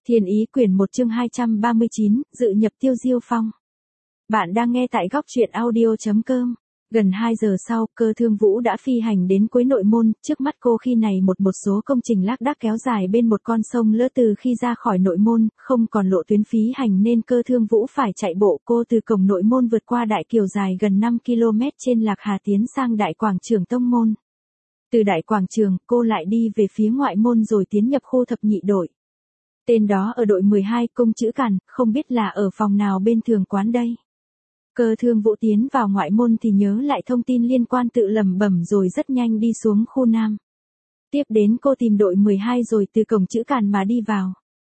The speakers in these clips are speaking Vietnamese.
Thiên Ý quyển 1 chương 239, dự nhập Tiêu Diêu Phong. Bạn đang nghe tại góc truyện audio.com. Gần 2 giờ sau, Cơ Thương Vũ đã phi hành đến cuối nội môn, trước mắt cô khi này một số công trình lác đác kéo dài bên một con sông lỡ từ khi ra khỏi nội môn, không còn lộ tuyến phí hành nên Cơ Thương Vũ phải chạy bộ. Cô từ cổng nội môn vượt qua đại kiều dài gần 5 km trên Lạc Hà tiến sang đại quảng trường tông môn. Từ đại quảng trường, cô lại đi về phía ngoại môn rồi tiến nhập khu thập nhị đội. Tên đó ở đội 12 cung chữ cằn, không biết là ở phòng nào bên thường quán đây. Cơ Thương Vũ tiến vào ngoại môn thì nhớ lại thông tin liên quan tự lẩm bẩm rồi rất nhanh đi xuống khu nam. Tiếp đến cô tìm đội 12 rồi từ cổng chữ cằn mà đi vào.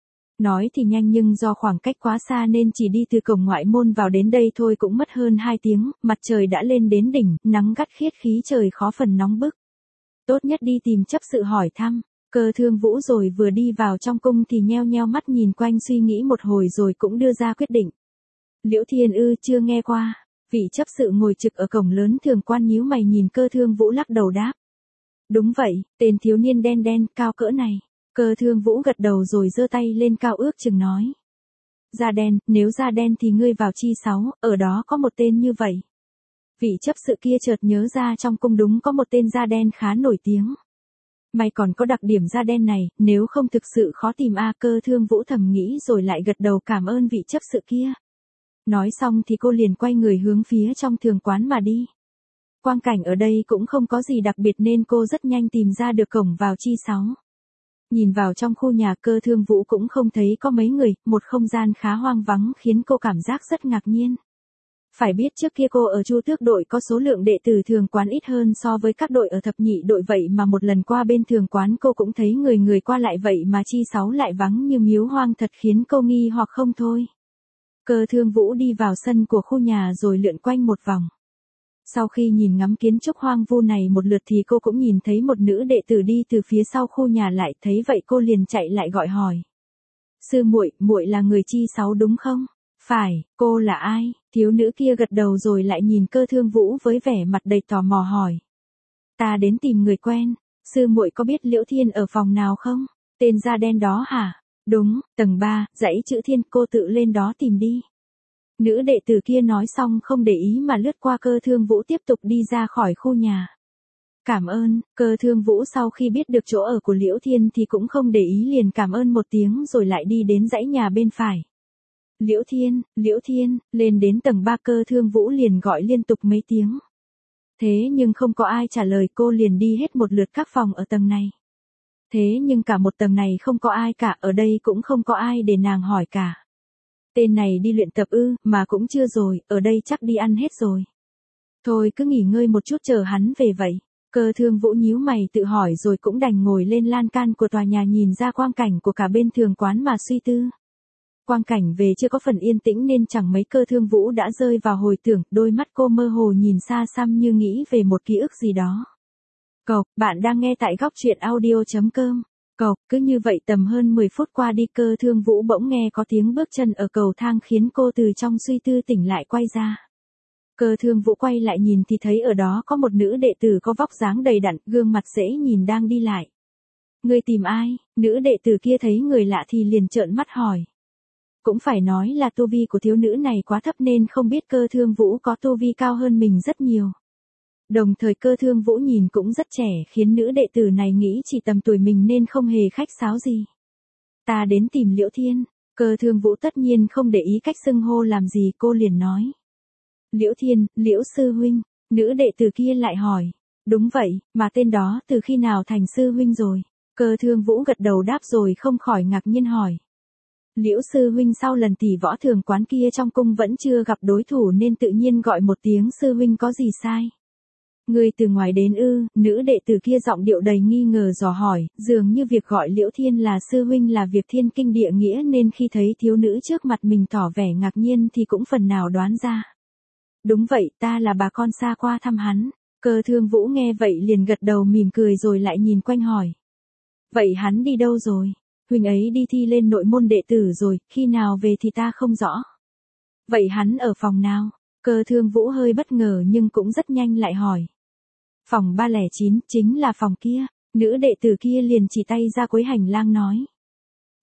Nói thì nhanh nhưng do khoảng cách quá xa nên chỉ đi từ cổng ngoại môn vào đến đây thôi cũng mất hơn 2 tiếng, mặt trời đã lên đến đỉnh, nắng gắt khiết khí trời khó phần nóng bức. Tốt nhất đi tìm chấp sự hỏi thăm. Cơ Thương Vũ rồi vừa đi vào trong cung thì nheo nheo mắt nhìn quanh suy nghĩ một hồi rồi cũng đưa ra quyết định. Liễu Thiên ư, chưa nghe qua. Vị chấp sự ngồi trực ở cổng lớn thường quan nhíu mày nhìn Cơ Thương Vũ lắc đầu đáp. Đúng vậy, tên thiếu niên đen đen, cao cỡ này. Cơ Thương Vũ gật đầu rồi giơ tay lên cao ước chừng nói. Da đen, nếu da đen thì ngươi vào chi 6, ở đó có một tên như vậy. Vị chấp sự kia chợt nhớ ra trong cung đúng có một tên da đen khá nổi tiếng. May còn có đặc điểm da đen này, nếu không thực sự khó tìm. Cơ Thương Vũ thầm nghĩ rồi lại gật đầu cảm ơn vị chấp sự kia. Nói xong thì cô liền quay người hướng phía trong thường quán mà đi. Quang cảnh ở đây cũng không có gì đặc biệt nên cô rất nhanh tìm ra được cổng vào chi 6. Nhìn vào trong khu nhà Cơ Thương Vũ cũng không thấy có mấy người, một không gian khá hoang vắng khiến cô cảm giác rất ngạc nhiên. Phải biết trước kia cô ở Chu Tước đội có số lượng đệ tử thường quán ít hơn so với các đội ở thập nhị đội vậy mà một lần qua bên thường quán cô cũng thấy người qua lại vậy mà chi 6 lại vắng như miếu hoang thật khiến cô nghi hoặc không thôi. Cơ Thương Vũ đi vào sân của khu nhà rồi lượn quanh một vòng. Sau khi nhìn ngắm kiến trúc hoang vu này một lượt thì cô cũng nhìn thấy một nữ đệ tử đi từ phía sau khu nhà lại, thấy vậy cô liền chạy lại gọi hỏi. Sư muội, muội là người chi 6 đúng không? Phải, cô là ai? Thiếu nữ kia gật đầu rồi lại nhìn Cơ Thương Vũ với vẻ mặt đầy tò mò hỏi. Ta đến tìm người quen, sư muội có biết Liễu Thiên ở phòng nào không? Tên da đen đó hả? Đúng, tầng 3, dãy chữ Thiên, cô tự lên đó tìm đi. Nữ đệ tử kia nói xong không để ý mà lướt qua Cơ Thương Vũ tiếp tục đi ra khỏi khu nhà. Cảm ơn. Cơ Thương Vũ sau khi biết được chỗ ở của Liễu Thiên thì cũng không để ý liền cảm ơn một tiếng rồi lại đi đến dãy nhà bên phải. Liễu Thiên, lên đến tầng 3 Cơ Thương Vũ liền gọi liên tục mấy tiếng. Thế nhưng không có ai trả lời, cô liền đi hết một lượt các phòng ở tầng này. Thế nhưng cả một tầng này không có ai cả, ở đây cũng không có ai để nàng hỏi cả. Tên này đi luyện tập ư, mà cũng chưa rồi, ở đây chắc đi ăn hết rồi. Thôi cứ nghỉ ngơi một chút chờ hắn về vậy. Cơ Thương Vũ nhíu mày tự hỏi rồi cũng đành ngồi lên lan can của tòa nhà nhìn ra quang cảnh của cả bên thường quán mà suy tư. Quang cảnh về chưa có phần yên tĩnh nên chẳng mấy Cơ Thương Vũ đã rơi vào hồi tưởng, đôi mắt cô mơ hồ nhìn xa xăm như nghĩ về một ký ức gì đó. Bạn đang nghe tại góc truyện audio.com. Cứ như vậy tầm hơn 10 phút qua đi Cơ Thương Vũ bỗng nghe có tiếng bước chân ở cầu thang khiến cô từ trong suy tư tỉnh lại quay ra. Cơ Thương Vũ quay lại nhìn thì thấy ở đó có một nữ đệ tử có vóc dáng đầy đặn, gương mặt dễ nhìn đang đi lại. Người tìm ai? Nữ đệ tử kia thấy người lạ thì liền trợn mắt hỏi. Cũng phải nói là tu vi của thiếu nữ này quá thấp nên không biết Cơ Thương Vũ có tu vi cao hơn mình rất nhiều. Đồng thời Cơ Thương Vũ nhìn cũng rất trẻ khiến nữ đệ tử này nghĩ chỉ tầm tuổi mình nên không hề khách sáo gì. Ta đến tìm Liễu Thiên. Cơ Thương Vũ tất nhiên không để ý cách xưng hô làm gì, cô liền nói. Liễu Thiên, Liễu sư huynh. Nữ đệ tử kia lại hỏi. Đúng vậy, mà tên đó từ khi nào thành sư huynh rồi? Cơ Thương Vũ gật đầu đáp rồi không khỏi ngạc nhiên hỏi. Liễu sư huynh sau lần tỷ võ thường quán kia trong cung vẫn chưa gặp đối thủ nên tự nhiên gọi một tiếng sư huynh có gì sai? Người từ ngoài đến ư? Nữ đệ tử kia giọng điệu đầy nghi ngờ dò hỏi, dường như việc gọi Liễu Thiên là sư huynh là việc thiên kinh địa nghĩa nên khi thấy thiếu nữ trước mặt mình tỏ vẻ ngạc nhiên thì cũng phần nào đoán ra. Đúng vậy, ta là bà con xa qua thăm hắn. Cơ Thương Vũ nghe vậy liền gật đầu mỉm cười rồi lại nhìn quanh hỏi. Vậy hắn đi đâu rồi? Huynh ấy đi thi lên nội môn đệ tử rồi, khi nào về thì ta không rõ. Vậy hắn ở phòng nào? Cơ Thương Vũ hơi bất ngờ nhưng cũng rất nhanh lại hỏi. Phòng 309, chính là phòng kia. Nữ đệ tử kia liền chỉ tay ra cuối hành lang nói.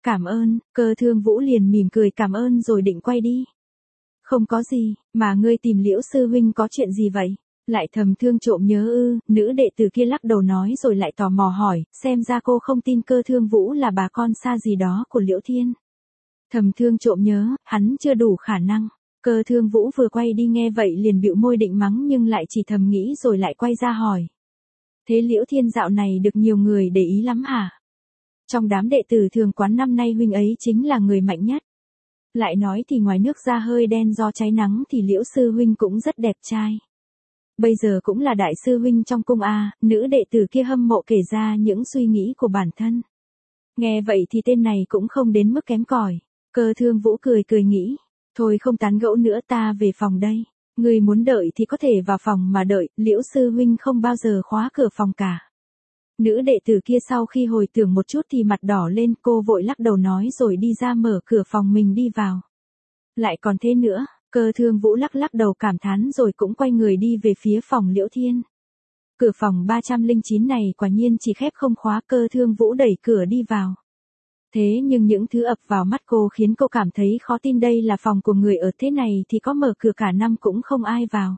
Cảm ơn, Cơ Thương Vũ liền mỉm cười cảm ơn rồi định quay đi. Không có gì, mà ngươi tìm Liễu sư huynh có chuyện gì vậy? Lại thầm thương trộm nhớ ư? Nữ đệ tử kia lắc đầu nói rồi lại tò mò hỏi, xem ra cô không tin Cơ Thương Vũ là bà con xa gì đó của Liễu Thiên. Thầm thương trộm nhớ, hắn chưa đủ khả năng. Cơ Thương Vũ vừa quay đi nghe vậy liền bĩu môi định mắng nhưng lại chỉ thầm nghĩ rồi lại quay ra hỏi. Thế Liễu Thiên dạo này được nhiều người để ý lắm hả? Trong đám đệ tử thường quán năm nay huynh ấy chính là người mạnh nhất. Lại nói thì ngoài nước da hơi đen do cháy nắng thì Liễu sư huynh cũng rất đẹp trai. Bây giờ cũng là đại sư huynh trong cung a. Nữ đệ tử kia hâm mộ kể ra những suy nghĩ của bản thân. Nghe vậy thì tên này cũng không đến mức kém cỏi. Cơ Thương Vũ cười cười nghĩ, thôi không tán gẫu nữa ta về phòng đây. Người muốn đợi thì có thể vào phòng mà đợi, Liễu sư huynh không bao giờ khóa cửa phòng cả. Nữ đệ tử kia sau khi hồi tưởng một chút thì mặt đỏ lên, cô vội lắc đầu nói rồi đi ra mở cửa phòng mình đi vào. Lại còn thế nữa, Cơ Thương Vũ lắc lắc đầu cảm thán rồi cũng quay người đi về phía phòng Liễu Thiên. Cửa phòng 309 này quả nhiên chỉ khép không khóa. Cơ Thương Vũ đẩy cửa đi vào. Thế nhưng những thứ ập vào mắt cô khiến cô cảm thấy khó tin, đây là phòng của người ở thế này thì có mở cửa cả năm cũng không ai vào.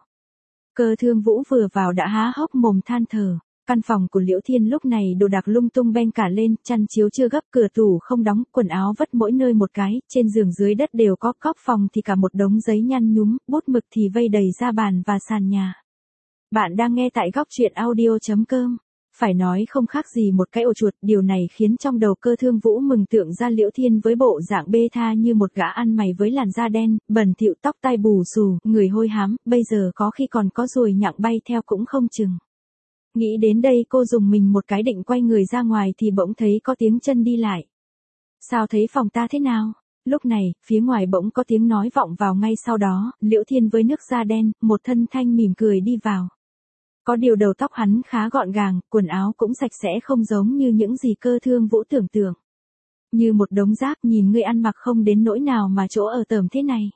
Cơ Thương Vũ vừa vào đã há hốc mồm than thở. Căn phòng của Liễu Thiên lúc này đồ đạc lung tung beng cả lên, chăn chiếu chưa gấp, cửa tủ không đóng, quần áo vất mỗi nơi một cái, trên giường dưới đất đều có, góc phòng thì cả một đống giấy nhăn nhúm, bút mực thì vây đầy ra bàn và sàn nhà. Bạn đang nghe tại góc truyện audio.com. Phải nói không khác gì một cái ổ chuột, điều này khiến trong đầu Cơ Thương Vũ mừng tượng ra Liễu Thiên với bộ dạng bê tha như một gã ăn mày với làn da đen, bẩn thỉu, tóc tai bù xù, người hôi hám, bây giờ có khi còn có ruồi nhặng bay theo cũng không chừng. Nghĩ đến đây cô dùng mình một cái định quay người ra ngoài thì bỗng thấy có tiếng chân đi lại. Sao thấy phòng ta thế nào? Lúc này, phía ngoài bỗng có tiếng nói vọng vào ngay sau đó, Liễu Thiên với nước da đen, một thân thanh mỉm cười đi vào. Có điều đầu tóc hắn khá gọn gàng, quần áo cũng sạch sẽ không giống như những gì Cơ Thương Vũ tưởng tượng. Như một đống rác, nhìn ngươi ăn mặc không đến nỗi nào mà chỗ ở tởm thế này.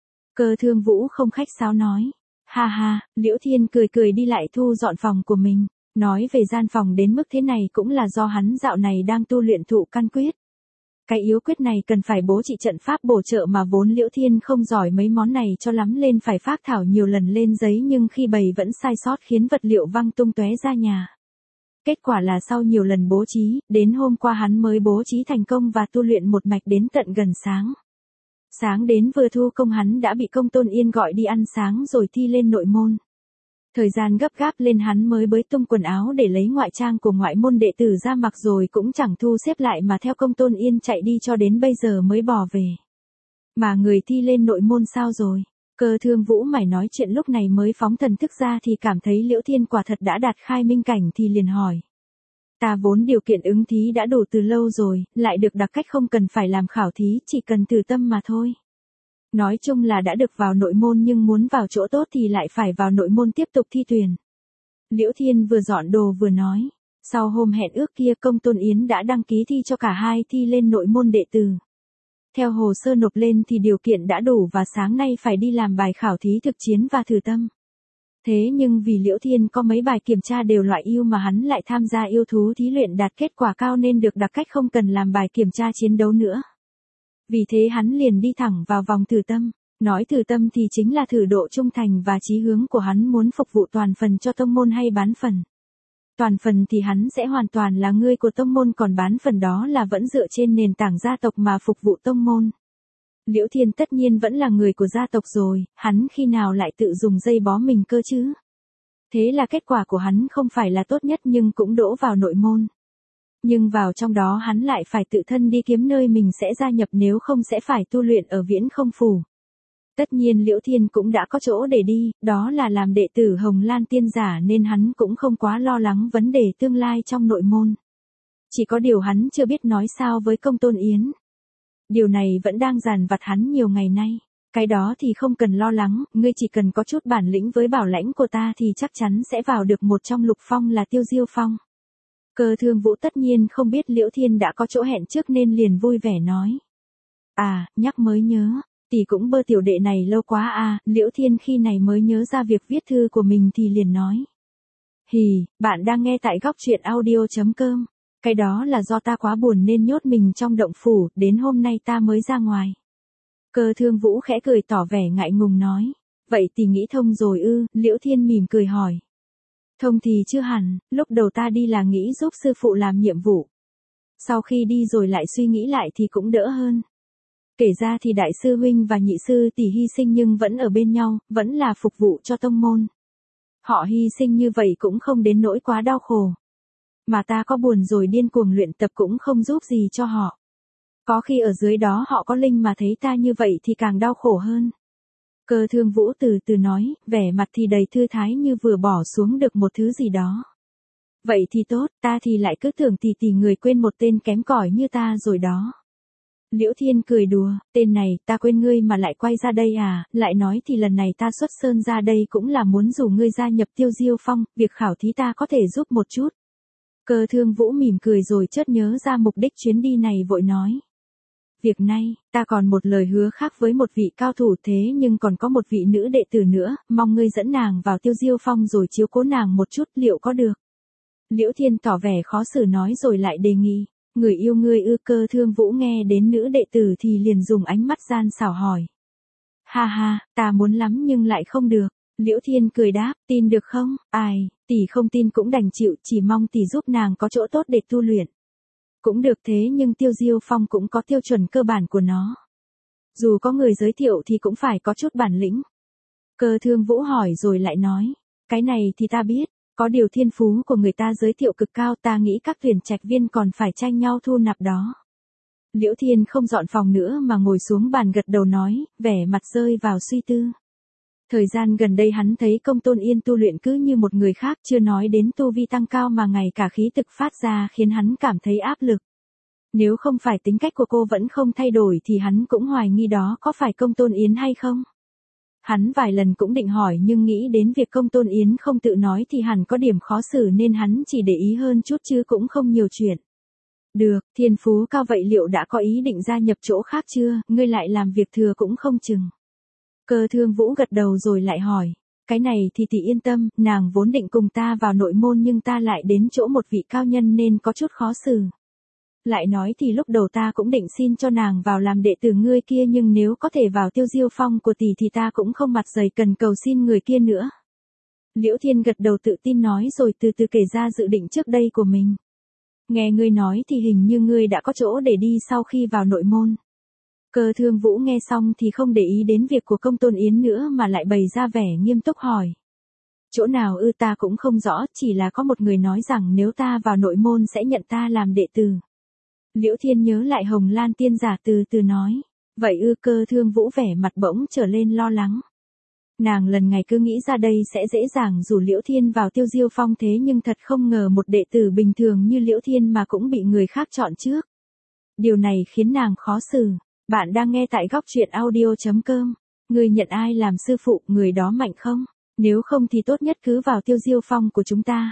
Cơ Thương Vũ không khách sáo nói. Ha ha, Liễu Thiên cười cười đi lại thu dọn phòng của mình. Nói về gian phòng đến mức thế này cũng là do hắn dạo này đang tu luyện thụ căn quyết. Cái yếu quyết này cần phải bố trí trận pháp bổ trợ mà vốn Liễu Thiên không giỏi mấy món này cho lắm lên phải phác thảo nhiều lần lên giấy nhưng khi bày vẫn sai sót khiến vật liệu văng tung tóe ra nhà. Kết quả là sau nhiều lần bố trí, đến hôm qua hắn mới bố trí thành công và tu luyện một mạch đến tận gần sáng. Sáng đến vừa thu công hắn đã bị Công Tôn Yên gọi đi ăn sáng rồi thi lên nội môn. Thời gian gấp gáp lên hắn mới bới tung quần áo để lấy ngoại trang của ngoại môn đệ tử ra mặc rồi cũng chẳng thu xếp lại mà theo Công Tôn Yên chạy đi cho đến bây giờ mới bỏ về. Mà người thi lên nội môn sao rồi? Cơ Thương Vũ mải nói chuyện lúc này mới phóng thần thức ra thì cảm thấy Liễu Thiên quả thật đã đạt khai minh cảnh thì liền hỏi. Ta vốn điều kiện ứng thí đã đủ từ lâu rồi, lại được đặc cách không cần phải làm khảo thí, chỉ cần từ tâm mà thôi. Nói chung là đã được vào nội môn nhưng muốn vào chỗ tốt thì lại phải vào nội môn tiếp tục thi tuyển. Liễu Thiên vừa dọn đồ vừa nói. Sau hôm hẹn ước kia Công Tôn Yến đã đăng ký thi cho cả hai thi lên nội môn đệ tử. Theo hồ sơ nộp lên thì điều kiện đã đủ và sáng nay phải đi làm bài khảo thí thực chiến và thử tâm. Thế nhưng vì Liễu Thiên có mấy bài kiểm tra đều loại yêu mà hắn lại tham gia yêu thú thí luyện đạt kết quả cao nên được đặc cách không cần làm bài kiểm tra chiến đấu nữa. Vì thế hắn liền đi thẳng vào vòng thử tâm. Nói thử tâm thì chính là thử độ trung thành và chí hướng của hắn muốn phục vụ toàn phần cho tông môn hay bán phần. Toàn phần thì hắn sẽ hoàn toàn là người của tông môn còn bán phần đó là vẫn dựa trên nền tảng gia tộc mà phục vụ tông môn. Liễu Thiên tất nhiên vẫn là người của gia tộc rồi, hắn khi nào lại tự dùng dây bó mình cơ chứ? Thế là kết quả của hắn không phải là tốt nhất nhưng cũng đỗ vào nội môn. Nhưng vào trong đó hắn lại phải tự thân đi kiếm nơi mình sẽ gia nhập nếu không sẽ phải tu luyện ở Viễn Không Phủ. Tất nhiên Liễu Thiên cũng đã có chỗ để đi, đó là làm đệ tử Hồng Lan Tiên Giả nên hắn cũng không quá lo lắng vấn đề tương lai trong nội môn. Chỉ có điều hắn chưa biết nói sao với Công Tôn Yến. Điều này vẫn đang dằn vặt hắn nhiều ngày nay. Cái đó thì không cần lo lắng, ngươi chỉ cần có chút bản lĩnh với bảo lãnh của ta thì chắc chắn sẽ vào được một trong lục phong là Tiêu Diêu Phong. Cơ Thương Vũ tất nhiên không biết Liễu Thiên đã có chỗ hẹn trước nên liền vui vẻ nói. À, nhắc mới nhớ, tỷ cũng bơ tiểu đệ này lâu quá à, Liễu Thiên khi này mới nhớ ra việc viết thư của mình thì liền nói. Hì, bạn đang nghe tại góc truyện audio.com. Cái đó là do ta quá buồn nên nhốt mình trong động phủ, đến hôm nay ta mới ra ngoài. Cơ Thương Vũ khẽ cười tỏ vẻ ngại ngùng nói. Vậy thì nghĩ thông rồi ư? Liễu Thiên mỉm cười hỏi. Thông thì chưa hẳn, lúc đầu ta đi là nghĩ giúp sư phụ làm nhiệm vụ. Sau khi đi rồi lại suy nghĩ lại thì cũng đỡ hơn. Kể ra thì đại sư huynh và nhị sư tỷ hy sinh nhưng vẫn ở bên nhau, vẫn là phục vụ cho tông môn. Họ hy sinh như vậy cũng không đến nỗi quá đau khổ. Mà ta có buồn rồi điên cuồng luyện tập cũng không giúp gì cho họ. Có khi ở dưới đó họ có linh mà thấy ta như vậy thì càng đau khổ hơn. Cơ Thương Vũ từ từ nói, vẻ mặt thì đầy thư thái như vừa bỏ xuống được một thứ gì đó. Vậy thì tốt, ta thì lại cứ tưởng tỷ người quên một tên kém cỏi như ta rồi đó. Liễu Thiên cười đùa, tên này, ta quên ngươi mà lại quay ra đây à, lại nói thì lần này ta xuất sơn ra đây cũng là muốn rủ ngươi gia nhập Tiêu Diêu Phong, việc khảo thí ta có thể giúp một chút. Cơ Thương Vũ mỉm cười rồi chợt nhớ ra mục đích chuyến đi này vội nói. Việc này, ta còn một lời hứa khác với một vị cao thủ thế nhưng còn có một vị nữ đệ tử nữa, mong ngươi dẫn nàng vào Tiêu Diêu Phong rồi chiếu cố nàng một chút liệu có được. Liễu Thiên tỏ vẻ khó xử nói rồi lại đề nghị. Người yêu ngươi ư? Cơ Thương Vũ nghe đến nữ đệ tử thì liền dùng ánh mắt gian xảo hỏi. Ha ha, ta muốn lắm nhưng lại không được. Liễu Thiên cười đáp, tin được không? Ai, tỷ không tin cũng đành chịu, chỉ mong tỷ giúp nàng có chỗ tốt để tu luyện. Cũng được thế nhưng Tiêu Diêu Phong cũng có tiêu chuẩn cơ bản của nó. Dù có người giới thiệu thì cũng phải có chút bản lĩnh. Cơ Thương Vũ hỏi rồi lại nói, cái này thì ta biết. Có điều thiên phú của người ta giới thiệu cực cao, ta nghĩ các tuyển trạch viên còn phải tranh nhau thu nạp đó. Liễu Thiên không dọn phòng nữa mà ngồi xuống bàn gật đầu nói, vẻ mặt rơi vào suy tư. Thời gian gần đây hắn thấy Công Tôn Yên tu luyện cứ như một người khác, chưa nói đến tu vi tăng cao mà ngày cả khí thực phát ra khiến hắn cảm thấy áp lực. Nếu không phải tính cách của cô vẫn không thay đổi thì hắn cũng hoài nghi đó có phải Công Tôn Yến hay không. Hắn vài lần cũng định hỏi nhưng nghĩ đến việc Công Tôn Yến không tự nói thì hẳn có điểm khó xử nên hắn chỉ để ý hơn chút chứ cũng không nhiều chuyện. Được, thiên phú cao vậy liệu đã có ý định gia nhập chỗ khác chưa, ngươi lại làm việc thừa cũng không chừng. Cơ Thương Vũ gật đầu rồi lại hỏi, cái này thì tỷ yên tâm, nàng vốn định cùng ta vào nội môn nhưng ta lại đến chỗ một vị cao nhân nên có chút khó xử. Lại nói thì lúc đầu ta cũng định xin cho nàng vào làm đệ tử ngươi kia nhưng nếu có thể vào Tiêu Diêu Phong của tỷ thì ta cũng không mặt dày cần cầu xin người kia nữa. Liễu Thiên gật đầu tự tin nói rồi từ từ kể ra dự định trước đây của mình. Nghe ngươi nói thì hình như ngươi đã có chỗ để đi sau khi vào nội môn. Cơ Thương Vũ nghe xong thì không để ý đến việc của Công Tôn Yến nữa mà lại bày ra vẻ nghiêm túc hỏi. Chỗ nào ư? Ta cũng không rõ, chỉ là có một người nói rằng nếu ta vào nội môn sẽ nhận ta làm đệ tử. Liễu Thiên nhớ lại Hồng Lan tiên giả từ từ nói. Vậy ư? Cơ Thương Vũ vẻ mặt bỗng trở lên lo lắng. Nàng lần ngày cứ nghĩ ra đây sẽ dễ dàng rủ Liễu Thiên vào Tiêu Diêu Phong thế nhưng thật không ngờ một đệ tử bình thường như Liễu Thiên mà cũng bị người khác chọn trước. Điều này khiến nàng khó xử. Bạn đang nghe tại góc truyện audio.com. Người nhận ai làm sư phụ, người đó mạnh không? Nếu không thì tốt nhất cứ vào Tiêu Diêu Phong của chúng ta.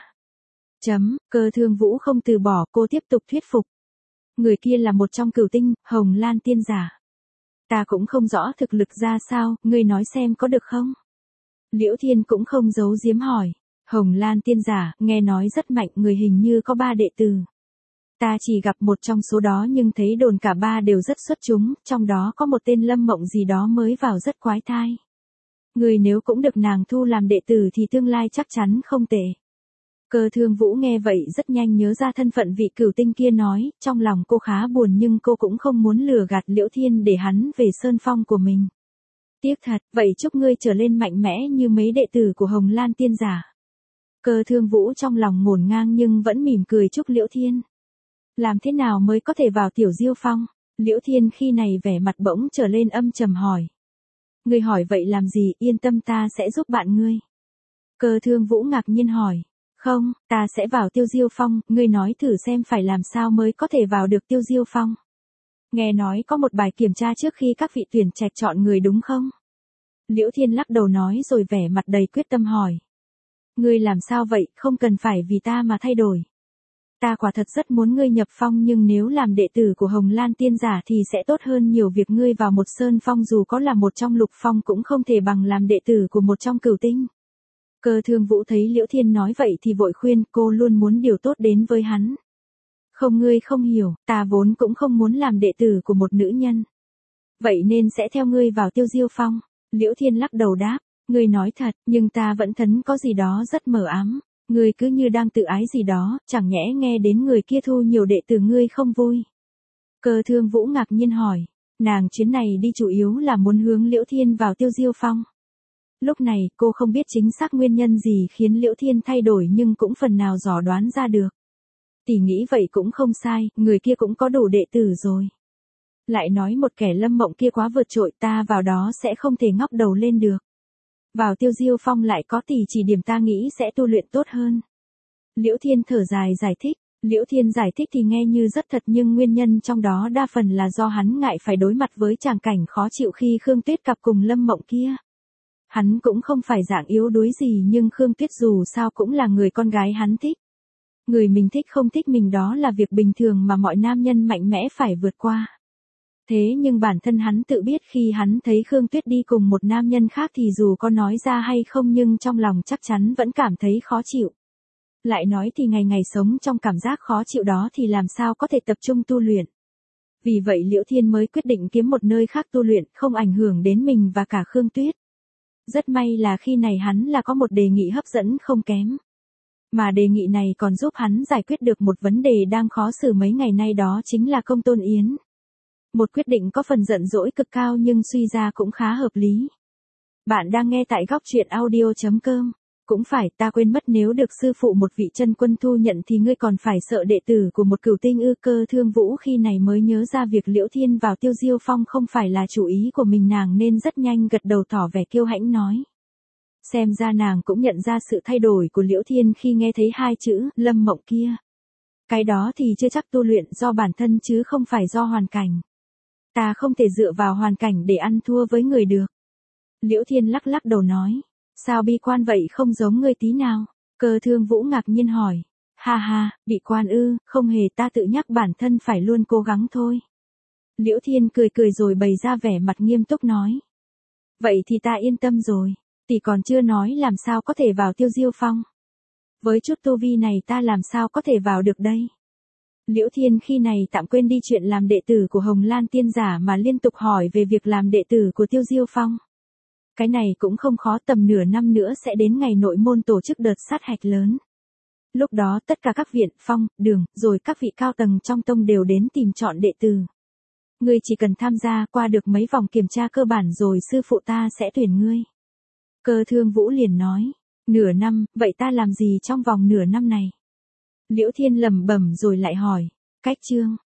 Cơ Thương Vũ không từ bỏ, cô tiếp tục thuyết phục. Người kia là một trong cửu tinh, Hồng Lan tiên giả. Ta cũng không rõ thực lực ra sao, ngươi nói xem có được không? Liễu Thiên cũng không giấu giếm hỏi. Hồng Lan tiên giả, nghe nói rất mạnh, người hình như có 3 đệ tử. Ta chỉ gặp một trong số đó nhưng thấy đồn cả 3 đều rất xuất chúng, trong đó có một tên Lâm Mộng gì đó mới vào rất quái thai. Người nếu cũng được nàng thu làm đệ tử thì tương lai chắc chắn không tệ. Cơ Thương Vũ nghe vậy rất nhanh nhớ ra thân phận vị cửu tinh kia nói, trong lòng cô khá buồn nhưng cô cũng không muốn lừa gạt Liễu Thiên để hắn về sơn phong của mình. Tiếc thật, vậy chúc ngươi trở lên mạnh mẽ như mấy đệ tử của Hồng Lan tiên giả. Cơ Thương Vũ trong lòng ngổn ngang nhưng vẫn mỉm cười chúc Liễu Thiên. Làm thế nào mới có thể vào Tiểu Diêu Phong? Liễu Thiên khi này vẻ mặt bỗng trở lên âm trầm hỏi. Ngươi hỏi vậy làm gì, yên tâm ta sẽ giúp bạn ngươi. Cơ Thương Vũ ngạc nhiên hỏi. Không, ta sẽ vào Tiêu Diêu Phong, ngươi nói thử xem phải làm sao mới có thể vào được Tiêu Diêu Phong. Nghe nói có một bài kiểm tra trước khi các vị tuyển trạch chọn người đúng không? Liễu Thiên lắc đầu nói rồi vẻ mặt đầy quyết tâm hỏi. Ngươi làm sao vậy, không cần phải vì ta mà thay đổi. Ta quả thật rất muốn ngươi nhập phong nhưng nếu làm đệ tử của Hồng Lan tiên giả thì sẽ tốt hơn nhiều, việc ngươi vào một sơn phong dù có là một trong lục phong cũng không thể bằng làm đệ tử của một trong cửu tinh. Cơ Thương Vũ thấy Liễu Thiên nói vậy thì vội khuyên, cô luôn muốn điều tốt đến với hắn. Không, ngươi không hiểu, ta vốn cũng không muốn làm đệ tử của một nữ nhân. Vậy nên sẽ theo ngươi vào Tiêu Diêu Phong. Liễu Thiên lắc đầu đáp, ngươi nói thật, nhưng ta vẫn thấy có gì đó rất mờ ám. Ngươi cứ như đang tự ái gì đó, chẳng nhẽ nghe đến người kia thu nhiều đệ tử ngươi không vui. Cơ Thương Vũ ngạc nhiên hỏi, nàng chuyến này đi chủ yếu là muốn hướng Liễu Thiên vào Tiêu Diêu Phong. Lúc này, cô không biết chính xác nguyên nhân gì khiến Liễu Thiên thay đổi nhưng cũng phần nào dò đoán ra được. Tỷ nghĩ vậy cũng không sai, người kia cũng có đủ đệ tử rồi. Lại nói một kẻ Lâm Mộng kia quá vượt trội, ta vào đó sẽ không thể ngóc đầu lên được. Vào Tiêu Diêu Phong lại có tỷ chỉ điểm, ta nghĩ sẽ tu luyện tốt hơn. Liễu Thiên thở dài giải thích. Liễu Thiên giải thích thì nghe như rất thật nhưng nguyên nhân trong đó đa phần là do hắn ngại phải đối mặt với tràng cảnh khó chịu khi Khương Tuyết cặp cùng Lâm Mộng kia. Hắn cũng không phải dạng yếu đuối gì nhưng Khương Tuyết dù sao cũng là người con gái hắn thích. Người mình thích không thích mình đó là việc bình thường mà mọi nam nhân mạnh mẽ phải vượt qua. Thế nhưng bản thân hắn tự biết khi hắn thấy Khương Tuyết đi cùng một nam nhân khác thì dù có nói ra hay không nhưng trong lòng chắc chắn vẫn cảm thấy khó chịu. Lại nói thì ngày ngày sống trong cảm giác khó chịu đó thì làm sao có thể tập trung tu luyện. Vì vậy Liễu Thiên mới quyết định kiếm một nơi khác tu luyện không ảnh hưởng đến mình và cả Khương Tuyết. Rất may là khi này hắn là có một đề nghị hấp dẫn không kém. Mà đề nghị này còn giúp hắn giải quyết được một vấn đề đang khó xử mấy ngày nay, đó chính là Công Tôn Yến. Một quyết định có phần giận dỗi cực cao nhưng suy ra cũng khá hợp lý. Bạn đang nghe tại góc truyện audio.com. Cũng phải, ta quên mất, nếu được sư phụ một vị chân quân thu nhận thì ngươi còn phải sợ đệ tử của một cửu tinh ư? Cơ Thương Vũ khi này mới nhớ ra việc Liễu Thiên vào Tiêu Diêu Phong không phải là chủ ý của mình, nàng nên rất nhanh gật đầu tỏ vẻ kiêu hãnh nói. Xem ra nàng cũng nhận ra sự thay đổi của Liễu Thiên khi nghe thấy hai chữ Lâm Mộng kia. Cái đó thì chưa chắc tu luyện do bản thân chứ không phải do hoàn cảnh. Ta không thể dựa vào hoàn cảnh để ăn thua với người được. Liễu Thiên lắc lắc đầu nói. Sao bi quan vậy, không giống ngươi tí nào? Cơ Thương Vũ ngạc nhiên hỏi. Ha ha, bị quan ư? Không hề, ta tự nhắc bản thân phải luôn cố gắng thôi. Liễu Thiên cười cười rồi bày ra vẻ mặt nghiêm túc nói. Vậy thì ta yên tâm rồi. Tỷ còn chưa nói làm sao có thể vào Tiêu Diêu Phong. Với chút tu vi này ta làm sao có thể vào được đây? Liễu Thiên khi này tạm quên đi chuyện làm đệ tử của Hồng Lan Tiên Giả mà liên tục hỏi về việc làm đệ tử của Tiêu Diêu Phong. Cái này cũng không khó, tầm nửa năm nữa sẽ đến ngày nội môn tổ chức đợt sát hạch lớn. Lúc đó tất cả các viện, phong, đường, rồi các vị cao tầng trong tông đều đến tìm chọn đệ tử. Ngươi chỉ cần tham gia qua được mấy vòng kiểm tra cơ bản rồi sư phụ ta sẽ tuyển ngươi. Cơ Thương Vũ liền nói, nửa năm, vậy ta làm gì trong vòng nửa năm này? Liễu Thiên lẩm bẩm rồi lại hỏi, cách chương.